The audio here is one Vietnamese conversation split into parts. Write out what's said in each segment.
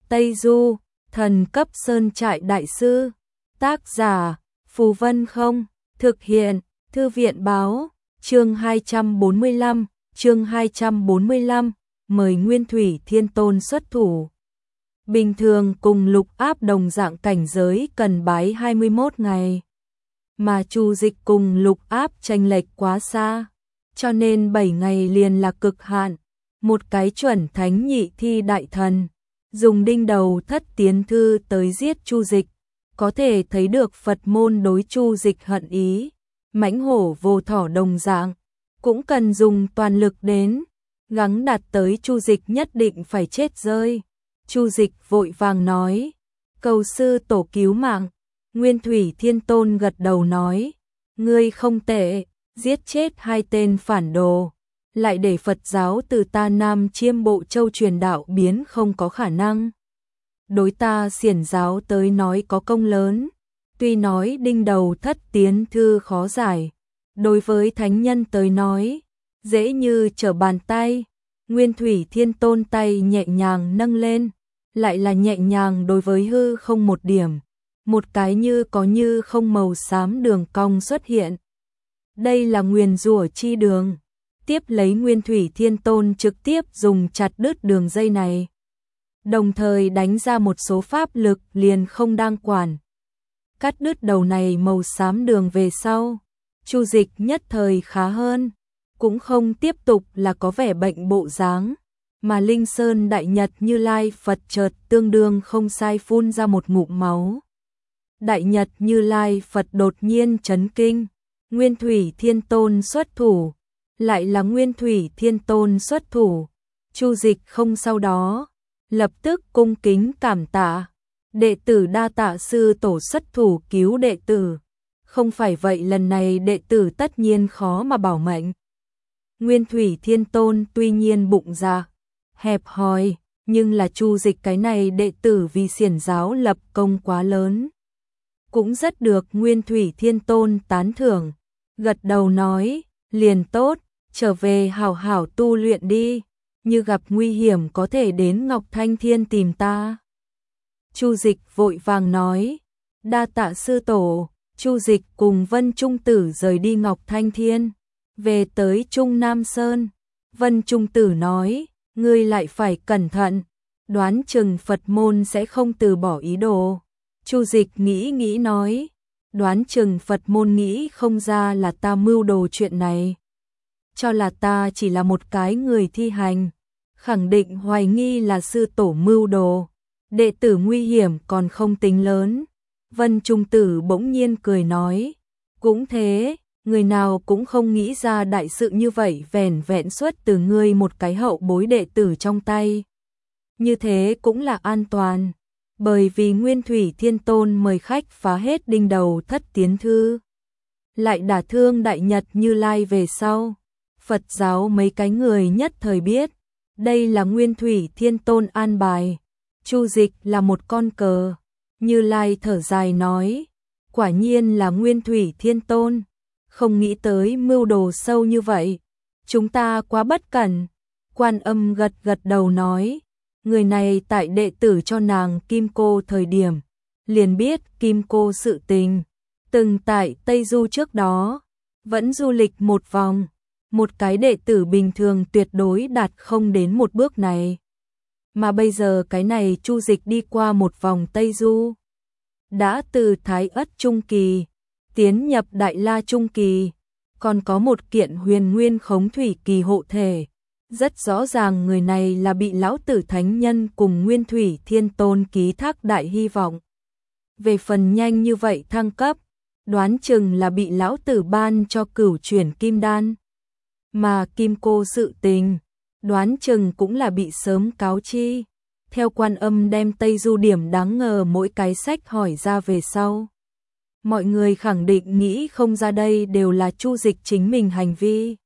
Tây Du, thần cấp sơn trại đại sư. Tác giả, Phù Vân Không. Thực hiện, Thư viện Báo. Chương 245, chương 245, mời Nguyên Thủy Thiên Tôn xuất thủ. Bình thường cùng Lục Áp đồng dạng cảnh giới cần bái 21 ngày. Mà Chu Dịch cùng Lục Áp chênh lệch quá xa, cho nên 7 ngày liền là cực hạn. Một cái chuẩn thánh nhị thi đại thần, dùng đinh đầu thất tiến thư tới giết Chu Dịch, có thể thấy được Phật môn đối Chu Dịch hận ý, mãnh hổ vô thỏ đồng dạng, cũng cần dùng toàn lực đến, gắng đạt tới Chu Dịch nhất định phải chết rơi. Chu Dịch vội vàng nói, cầu sư tổ cứu mạng. Nguyên Thủy Thiên Tôn gật đầu nói, ngươi không tệ, giết chết 2 tên phản đồ, lại để Phật giáo từ ta Nam Chiêm Bộ Châu truyền đạo biến không có khả năng. Đối ta Xiển giáo tới nói có công lớn, tuy nói đinh đầu thất tiến thư khó giải, đối với thánh nhân tới nói, dễ như trở bàn tay. Nguyên Thủy Thiên Tôn tay nhẹ nhàng nâng lên, lại là nhẹ nhàng đối với hư không một điểm, một cái như có như không màu xám đường cong xuất hiện. Đây là nguyền rủa chi đường. Tiếp lấy Nguyên Thủy Thiên Tôn trực tiếp dùng chặt đứt đường dây này, đồng thời đánh ra một số pháp lực liền không đang quản. Cắt đứt đầu này màu xám đường về sau, Chu Dịch nhất thời khá hơn, cũng không tiếp tục là có vẻ bệnh bộ dáng, mà Linh Sơn Đại Nhật Như Lai Phật chợt tương đương không sai phun ra một ngụm máu. Đại Nhật Như Lai Phật đột nhiên chấn kinh, Nguyên Thủy Thiên Tôn xuất thủ, lại là Nguyên Thủy Thiên Tôn xuất thủ. Chu Dịch không sau đó, lập tức cung kính cảm tạ, đệ tử đa tạ sư tổ xuất thủ cứu đệ tử, không phải vậy lần này đệ tử tất nhiên khó mà bảo mệnh. Nguyên Thủy Thiên Tôn tuy nhiên bụng dạ hẹp hòi, nhưng là Chu Dịch cái này đệ tử vì Xiển giáo lập công quá lớn, cũng rất được Nguyên Thủy Thiên Tôn tán thưởng, gật đầu nói, liền tốt, trở về hảo hảo tu luyện đi, như gặp nguy hiểm có thể đến Ngọc Thanh Thiên tìm ta. Chu Dịch vội vàng nói, đa tạ sư tổ. Chu Dịch cùng Vân Trung Tử rời đi Ngọc Thanh Thiên, về tới Trung Nam Sơn. Vân Trung Tử nói, ngươi lại phải cẩn thận, đoán chừng Phật môn sẽ không từ bỏ ý đồ. Chu Dịch nghĩ nói, đoán chừng Phật môn nghĩ không ra là ta mưu đồ chuyện này, cho là ta chỉ là một cái người thi hành, khẳng định hoài nghi là sư tổ mưu đồ, đệ tử nguy hiểm còn không tính lớn. Vân Trung Tử bỗng nhiên cười nói, cũng thế, người nào cũng không nghĩ ra đại sự như vậy vẻn vẹn xuất từ ngươi một cái hậu bối đệ tử trong tay. Như thế cũng là an toàn, bởi vì Nguyên Thủy Thiên Tôn mời khách phá hết đinh đầu thất tiến thư, lại đả thương Đại Nhật Như Lai về sau. Phật giáo mấy cái người nhất thời biết, đây là Nguyên Thủy Thiên Tôn an bài, Chu Dịch là một con cờ. Như Lai thở dài nói, quả nhiên là Nguyên Thủy Thiên Tôn, không nghĩ tới mưu đồ sâu như vậy, chúng ta quá bất cẩn. Quan Âm gật đầu nói, người này tại đệ tử cho nàng Kim Cô thời điểm, liền biết Kim Cô sự tình, từng tại Tây Du trước đó, vẫn du lịch một vòng, một cái đệ tử bình thường tuyệt đối đạt không đến một bước này. Mà bây giờ cái này Chu Dịch đi qua một vòng Tây Du, đã từ Thái Ất Trung Kỳ, tiến nhập Đại La Trung Kỳ, còn có một kiện Huyền Nguyên Khống Thủy Kỳ hộ thể. Rất rõ ràng người này là bị Lão Tử Thánh Nhân cùng Nguyên Thủy Thiên Tôn ký thác đại hy vọng. Về phần nhanh như vậy thăng cấp, đoán chừng là bị Lão Tử ban cho Cửu Chuyển Kim Đan. Mà Kim Cô sự tình, đoán chừng cũng là bị sớm cáo chi. Theo Quan Âm đem Tây Du điểm đáng ngờ mỗi cái sách hỏi ra về sau, mọi người khẳng định nghĩ không ra đây đều là Chu Dịch chính mình hành vi.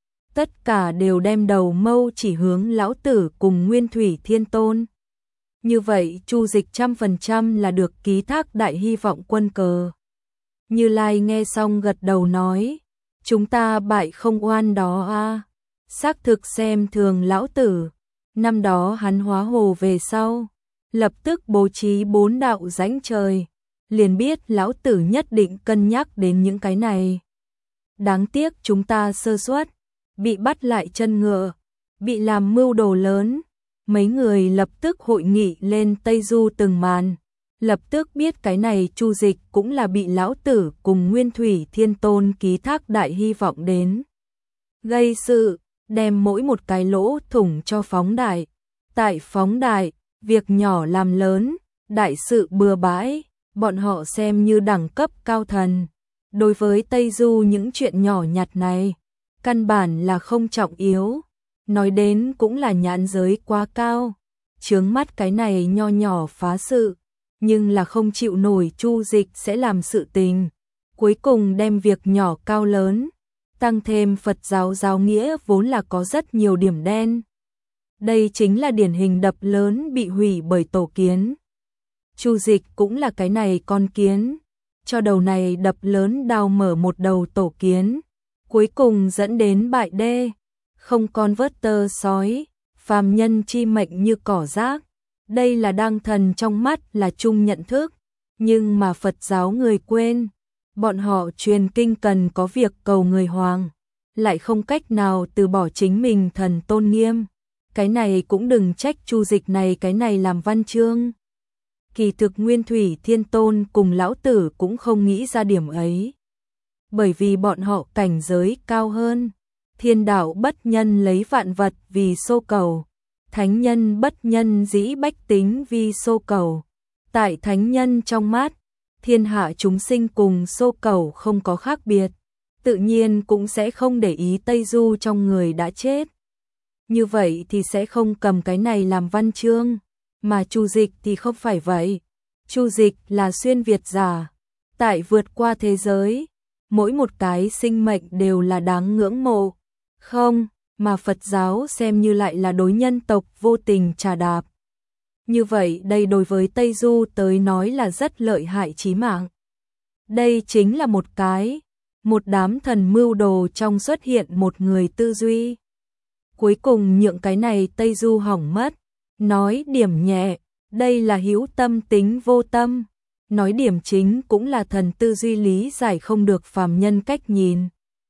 Tất cả đều đem đầu mâu chỉ hướng Lão Tử cùng Nguyên Thủy Thiên Tôn. Như vậy Chu Dịch 100% là được ký thác đại hy vọng quân cờ. Như Lai nghe xong gật đầu nói, chúng ta bại không oan đó a, xác thực xem thường Lão Tử. Năm đó hắn hóa hồ về sau, lập tức bố trí 4 đạo rãnh trời, liền biết lão tử nhất định cân nhắc đến những cái này. Đáng tiếc chúng ta sơ suất, bị bắt lại chân ngựa, bị làm mưu đồ lớn. Mấy người lập tức hội nghị lên Tây Du từng màn, lập tức biết cái này Chu Dịch cũng là bị lão tử cùng Nguyên Thủy Thiên Tôn ký thác đại hy vọng đến. Gây sự, đem mỗi một cái lỗ thủng cho phóng đại. Tại phóng đại, việc nhỏ làm lớn, đại sự bừa bãi, bọn họ xem như đẳng cấp cao thần. Đối với Tây Du những chuyện nhỏ nhặt này, căn bản là không trọng yếu. Nói đến cũng là nhãn giới quá cao, chướng mắt cái này nho nhỏ phá sự, nhưng là không chịu nổi Chu Dịch sẽ làm sự tình. Cuối cùng đem việc nhỏ cao lớn, tăng thêm Phật giáo giáo nghĩa vốn là có rất nhiều điểm đen. Đây chính là điển hình đập lớn bị hủy bởi tổ kiến. Chu Dịch cũng là cái này con kiến, cho đầu này đập lớn đào mở một đầu tổ kiến, cuối cùng dẫn đến bại đê, không con vớt tơ sói, phàm nhân chi mệnh như cỏ rác. Đây là đang thần trong mắt là chung nhận thức, nhưng mà Phật giáo người quên, bọn họ truyền kinh cần có việc cầu người hoàng, lại không cách nào từ bỏ chính mình thần tôn nghiêm. Cái này cũng đừng trách Chu Dịch này cái này làm văn chương. Kỳ thực Nguyên Thủy Thiên Tôn cùng lão tử cũng không nghĩ ra điểm ấy. Bởi vì bọn họ cảnh giới cao hơn. Thiên đạo bất nhân lấy vạn vật vì xô cầu. Thánh nhân bất nhân dĩ bách tính vì xô cầu. Tại thánh nhân trong mắt, thiên hạ chúng sinh cùng xô cầu không có khác biệt. Tự nhiên cũng sẽ không để ý Tây Du trong người đã chết. Như vậy thì sẽ không cầm cái này làm văn chương. Mà Chu Dịch thì không phải vậy. Chu Dịch là xuyên Việt giả. Tại vượt qua thế giới, mỗi một cái sinh mệnh đều là đáng ngưỡng mộ. Không, mà Phật giáo xem như lại là đối nhân tộc vô tình trà đạp. Như vậy đây đối với Tây Du tới nói là rất lợi hại chí mạng. Đây chính là một đám thần mưu đồ trong xuất hiện một người tư duy. Cuối cùng nhượng cái này Tây Du hỏng mất. Nói điểm nhẹ, đây là hữu tâm tính vô tâm. Nói điểm chính cũng là thần tư duy lý giải không được phàm nhân cách nhìn.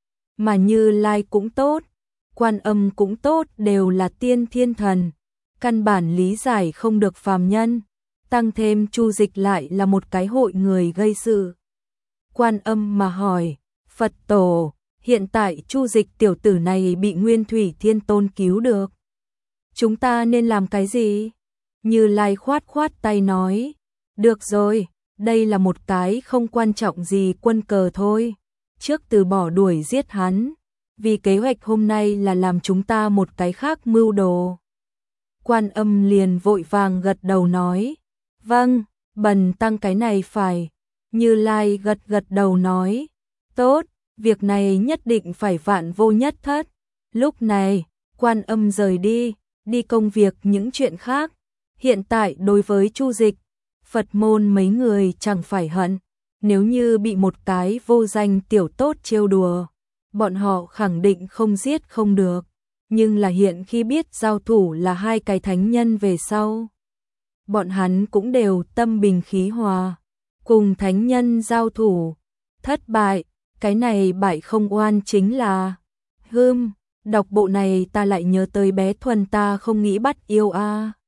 Mà Như Lai cũng tốt, Quan Âm cũng tốt, đều là tiên thiên thần. Căn bản lý giải không được phàm nhân. Tăng thêm Chu Dịch lại là một cái hội người gây sự. Quan Âm mà hỏi, Phật tổ, hiện tại Chu Dịch tiểu tử này bị Nguyên Thủy Thiên Tôn cứu được. Chúng ta nên làm cái gì? Như Lai khoát khoát tay nói, được rồi, đây là một cái không quan trọng gì quân cờ thôi. Trước từ bỏ đuổi giết hắn, vì kế hoạch hôm nay là làm chúng ta một cái khác mưu đồ. Quan Âm liền vội vàng gật đầu nói, vâng, bần tăng cái này phải. Như Lai gật đầu nói, tốt, việc này nhất định phải vạn vô nhất thất. Lúc này, Quan Âm rời đi công việc những chuyện khác. Hiện tại đối với Chu Dịch, Phật môn mấy người chẳng phải hận, nếu như bị một cái vô danh tiểu tốt trêu đùa, bọn họ khẳng định không giết không được, nhưng là hiện khi biết giao thủ là hai cái thánh nhân về sau, bọn hắn cũng đều tâm bình khí hòa, cùng thánh nhân giao thủ, thất bại, cái này bại không oan chính là đọc bộ này ta lại nhớ tới bé Thuần ta không nghĩ bắt yêu a.